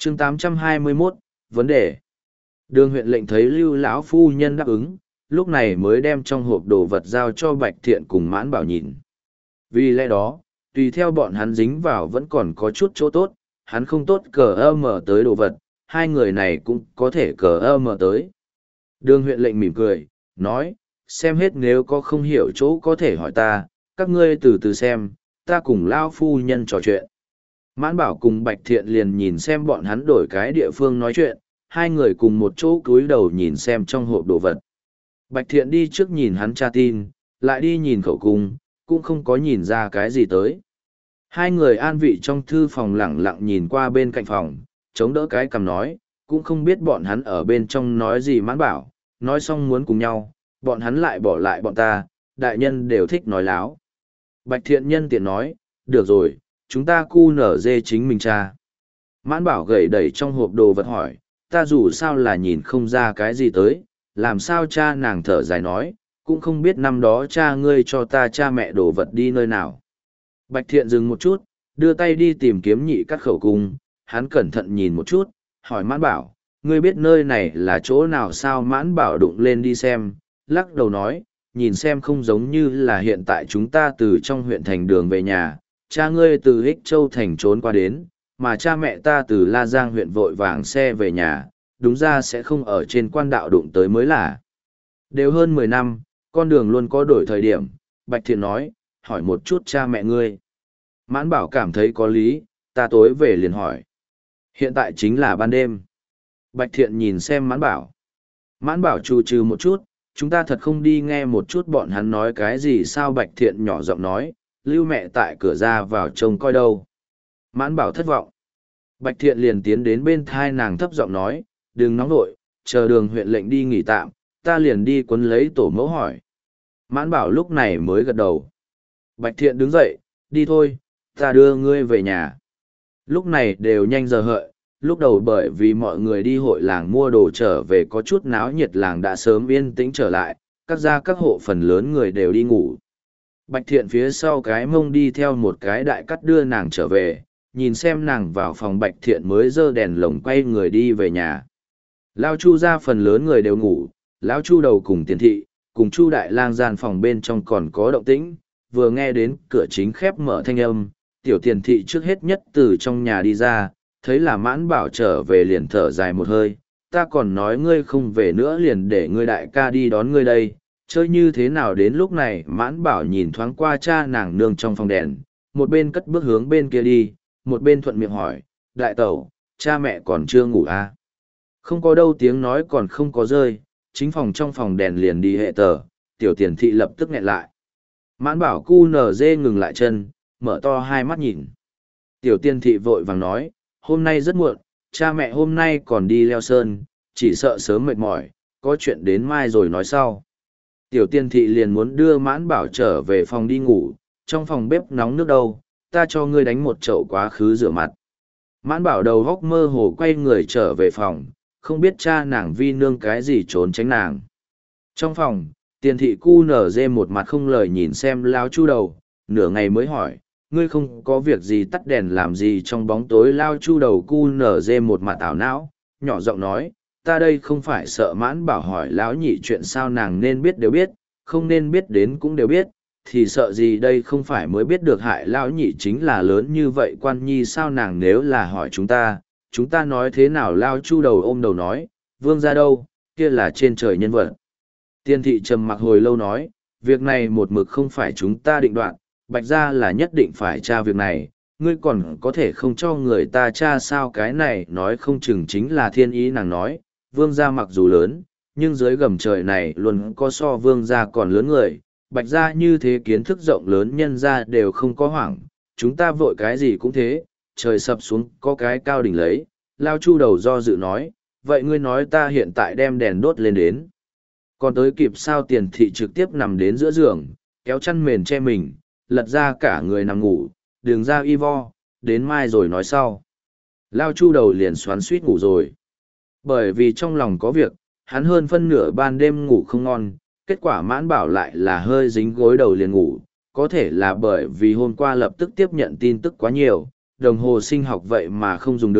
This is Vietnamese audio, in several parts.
chương 821, vấn đề. Đường huyện lệnh thấy Lưu lão phu nhân đáp ứng, lúc này mới đem trong hộp đồ vật giao cho Bạch Thiện cùng Mãn Bảo nhìn. Vì lẽ đó, tùy theo bọn hắn dính vào vẫn còn có chút chỗ tốt, hắn không tốt cờ ơ mở tới đồ vật, hai người này cũng có thể cờ ơ mở tới. Đường huyện lệnh mỉm cười, nói, xem hết nếu có không hiểu chỗ có thể hỏi ta, các ngươi từ từ xem, ta cùng Lao phu nhân trò chuyện. Mãn Bảo cùng Bạch Thiện liền nhìn xem bọn hắn đổi cái địa phương nói chuyện, hai người cùng một chỗ cúi đầu nhìn xem trong hộp đồ vật. Bạch Thiện đi trước nhìn hắn tra tin, lại đi nhìn khẩu cung, cũng không có nhìn ra cái gì tới. Hai người an vị trong thư phòng lẳng lặng nhìn qua bên cạnh phòng, chống đỡ cái cằm nói, cũng không biết bọn hắn ở bên trong nói gì. Mãn Bảo, nói xong muốn cùng nhau, bọn hắn lại bỏ lại bọn ta, đại nhân đều thích nói láo. Bạch Thiện nhân tiện nói, được rồi, chúng ta cu nở dê chính mình cha. Mãn Bảo gầy đẩy trong hộp đồ vật hỏi, ta dù sao là nhìn không ra cái gì tới, làm sao cha nàng thở dài nói, cũng không biết năm đó cha ngươi cho ta cha mẹ đồ vật đi nơi nào. Bạch Thiện dừng một chút, đưa tay đi tìm kiếm nhị cắt khẩu cung, hắn cẩn thận nhìn một chút, hỏi Mãn Bảo, ngươi biết nơi này là chỗ nào sao? Mãn Bảo đụng lên đi xem, lắc đầu nói, nhìn xem không giống như là hiện tại chúng ta từ trong huyện thành đường về nhà, cha ngươi từ Ích Châu thành trốn qua đến, mà cha mẹ ta từ La Giang huyện vội vàng xe về nhà, đúng ra sẽ không ở trên quan đạo đụng tới mới là. Đều hơn 10 năm, con đường luôn có đổi thời điểm, Bạch Thiện nói, hỏi một chút cha mẹ ngươi. Mãn Bảo cảm thấy có lý, ta tối về liền hỏi. Hiện tại chính là ban đêm. Bạch Thiện nhìn xem Mãn Bảo. Mãn Bảo trù trừ một chút, chúng ta thật không đi nghe một chút bọn hắn nói cái gì sao? Bạch Thiện nhỏ giọng nói, lưu mẹ tại cửa ra vào trông coi đâu. Mãn Bảo thất vọng. Bạch Thiện liền tiến đến bên thai nàng thấp giọng nói, đừng nóng vội, chờ đường huyện lệnh đi nghỉ tạm, ta liền đi quấn lấy tổ mẫu hỏi. Mãn Bảo lúc này mới gật đầu. Bạch Thiện đứng dậy, đi thôi, ta đưa ngươi về nhà. Lúc này đều nhanh giờ hợi, lúc đầu bởi vì mọi người đi hội làng mua đồ trở về có chút náo nhiệt, làng đã sớm yên tĩnh trở lại, các gia các hộ phần lớn người đều đi ngủ. Bạch Thiện phía sau cái mông đi theo một cái đại cắt đưa nàng trở về, nhìn xem nàng vào phòng. Bạch Thiện mới giơ đèn lồng quay người đi về nhà. Lao Chu ra phần lớn người đều ngủ, Lão Chu đầu cùng Tiền thị, cùng Chu đại lang gian phòng bên trong còn có động tĩnh, vừa nghe đến cửa chính khép mở thanh âm, tiểu Tiền thị trước hết nhất từ trong nhà đi ra, thấy là Mãn Bảo trở về liền thở dài một hơi, ta còn nói ngươi không về nữa liền để ngươi đại ca đi đón ngươi đây, chơi như thế nào đến lúc này? Mãn Bảo nhìn thoáng qua cha nàng nương trong phòng đèn, một bên cất bước hướng bên kia đi, một bên thuận miệng hỏi, đại tẩu, cha mẹ còn chưa ngủ à? Không có đâu, tiếng nói còn không có rơi, chính phòng trong phòng đèn liền đi hệ tờ, tiểu Tiền thị lập tức nghẹn lại. Mãn Bảo cu nở dê ngừng lại chân, mở to hai mắt nhìn. Tiểu Tiền thị vội vàng nói, hôm nay rất muộn, cha mẹ hôm nay còn đi leo sơn, chỉ sợ sớm mệt mỏi, có chuyện đến mai rồi nói sau. Tiểu Tiền thị liền muốn đưa Mãn Bảo trở về phòng đi ngủ, trong phòng bếp nóng nước đâu, ta cho ngươi đánh một chậu quá khứ rửa mặt. Mãn Bảo đầu góc mơ hồ quay người trở về phòng, không biết cha nàng vi nương cái gì trốn tránh nàng. Trong phòng, Tiền thị cu nở dê một mặt không lời nhìn xem Lao Chu đầu, nửa ngày mới hỏi, ngươi không có việc gì tắt đèn làm gì trong bóng tối? Lao Chu đầu cu nở dê một mặt ảo não, nhỏ giọng nói, ta đây không phải sợ Mãn Bảo hỏi lão nhị chuyện sao, nàng nên biết đều biết, không nên biết đến cũng đều biết, thì sợ gì đây, không phải mới biết được hại lão nhị chính là lớn như vậy quan nhi sao? Nàng nếu là hỏi chúng ta nói thế nào? Lao Chu đầu ôm đầu nói, vương gia đâu, kia là trên trời nhân vật. Tiền thị trầm mặc hồi lâu nói, việc này một mực không phải chúng ta định đoạt, Bạch gia là nhất định phải tra việc này, ngươi còn có thể không cho người ta tra sao? Cái này nói không chừng chính là thiên ý. Nàng nói, vương gia mặc dù lớn, nhưng dưới gầm trời này luôn có so vương gia còn lớn người, Bạch gia như thế kiến thức rộng lớn nhân gia đều không có hoảng, chúng ta vội cái gì cũng thế, trời sập xuống có cái cao đỉnh lấy. Lao Chu đầu do dự nói, vậy ngươi nói ta hiện tại đem đèn đốt lên đến, còn tới kịp sao? Tiền thị trực tiếp nằm đến giữa giường, kéo chăn mền che mình, lật ra cả người nằm ngủ, đường ra y vo, đến mai rồi nói sau. Lao Chu đầu liền xoắn suýt ngủ rồi. Bởi vì trong lòng có việc, hắn hơn phân nửa ban đêm ngủ không ngon, kết quả Mãn Bảo lại là hơi dính gối đầu liền ngủ, có thể là bởi vì hôm qua lập tức tiếp nhận tin tức quá nhiều, đồng hồ sinh học vậy mà không dùng được,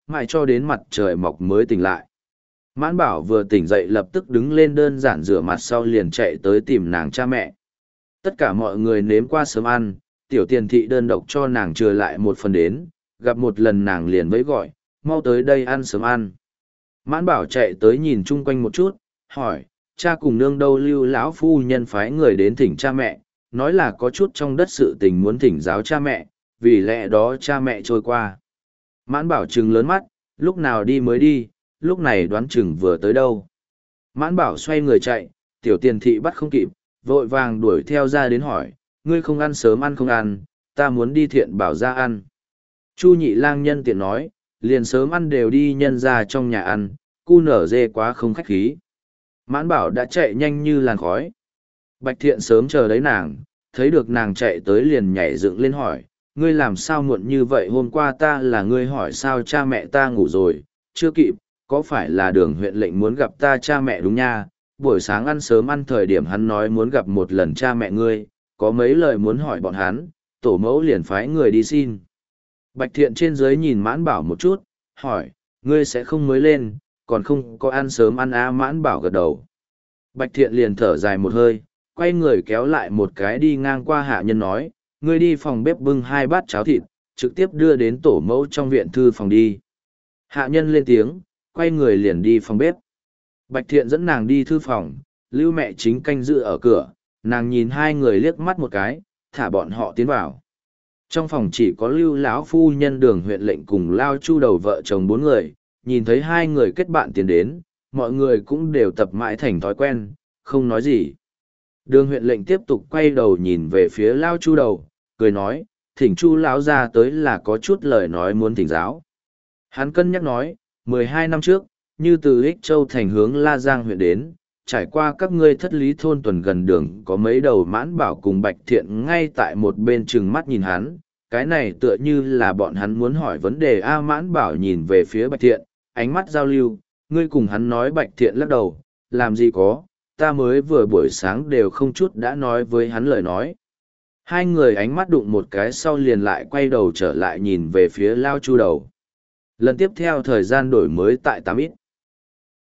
mãi cho đến mặt trời mọc mới tỉnh lại. Mãn Bảo vừa tỉnh dậy lập tức đứng lên đơn giản rửa mặt sau liền chạy tới tìm nàng cha mẹ. Tất cả mọi người nếm qua sớm ăn, tiểu tiền thị đơn độc cho nàng trừ lại một phần đến, gặp một lần nàng liền vẫy gọi, mau tới đây ăn sớm ăn. Mãn Bảo chạy tới nhìn chung quanh một chút, hỏi, cha cùng nương đâu? Lưu lão phu nhân phái người đến thỉnh cha mẹ, nói là có chút trong đất sự tình muốn thỉnh giáo cha mẹ, vì lẽ đó cha mẹ trôi qua. Mãn Bảo trừng lớn mắt, lúc nào đi mới đi, lúc này đoán chừng vừa tới đâu. Mãn Bảo xoay người chạy, tiểu tiền thị bắt không kịp, vội vàng đuổi theo ra đến hỏi, ngươi không ăn sớm ăn không ăn, ta muốn đi Thiện Bảo ra ăn. Chu Nhị Lang nhân tiện nói, liền sớm ăn đều đi nhân ra trong nhà ăn, cu nở dê quá không khách khí. Mãn Bảo đã chạy nhanh như làn khói. Bạch Thiện sớm chờ đấy nàng, thấy được nàng chạy tới liền nhảy dựng lên hỏi, ngươi làm sao muộn như vậy? Hôm qua ta là ngươi hỏi sao cha mẹ ta ngủ rồi, chưa kịp, có phải là Đường huyện lệnh muốn gặp ta cha mẹ đúng nha? Buổi sáng ăn sớm ăn thời điểm hắn nói muốn gặp một lần cha mẹ ngươi, có mấy lời muốn hỏi bọn hắn, tổ mẫu liền phái người đi xin. Bạch Thiện trên dưới nhìn Mãn Bảo một chút, hỏi, ngươi sẽ không mới lên, còn không có ăn sớm ăn à? Mãn Bảo gật đầu. Bạch Thiện liền thở dài một hơi, quay người kéo lại một cái đi ngang qua hạ nhân nói, ngươi đi phòng bếp bưng 2 bát cháo thịt, trực tiếp đưa đến tổ mẫu trong viện thư phòng đi. Hạ nhân lên tiếng, quay người liền đi phòng bếp. Bạch Thiện dẫn nàng đi thư phòng, Lưu mẹ chính canh giữ ở cửa, nàng nhìn hai người liếc mắt một cái, thả bọn họ tiến vào. Trong phòng chỉ có Lưu lão phu nhân Đường huyện lệnh cùng Lao Chu đầu vợ chồng 4 người, nhìn thấy hai người kết bạn tiến đến, mọi người cũng đều tập mãi thành thói quen, không nói gì. Đường huyện lệnh tiếp tục quay đầu nhìn về phía Lao Chu đầu, cười nói, thỉnh Chu lão ra tới là có chút lời nói muốn thỉnh giáo. Hắn cân nhắc nói, 12 năm trước, như từ Ích Châu thành hướng La Giang huyện đến, trải qua các ngươi Thất Lý thôn tuần gần đường có mấy đầu Mãn Bảo cùng Bạch Thiện ngay tại một bên chừng mắt nhìn hắn, cái này tựa như là bọn hắn muốn hỏi vấn đề. A Mãn Bảo nhìn về phía Bạch Thiện, ánh mắt giao lưu, ngươi cùng hắn nói. Bạch Thiện lắc đầu, làm gì có, ta mới vừa buổi sáng đều không chút đã nói với hắn lời nói. Hai người ánh mắt đụng một cái sau liền lại quay đầu trở lại nhìn về phía Lao Chu đầu. Lần tiếp theo thời gian đổi mới tại 8 ít.